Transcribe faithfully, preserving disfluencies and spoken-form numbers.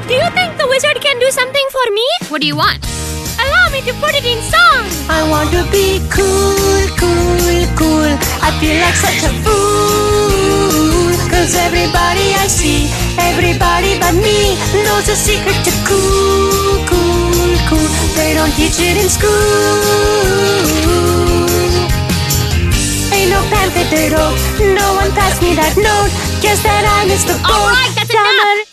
Do you think the wizard can do something for me? What do you want? Allow me to put it in song. I want to be cool, cool, cool. I feel like such a fool. Cause everybody I see, everybody but me, knows the secret to cool, cool, cool. They don't teach it in school. Ain't no pamphlet at all. No one passed me that note. Guess that I missed the boat. Alright, that's enough.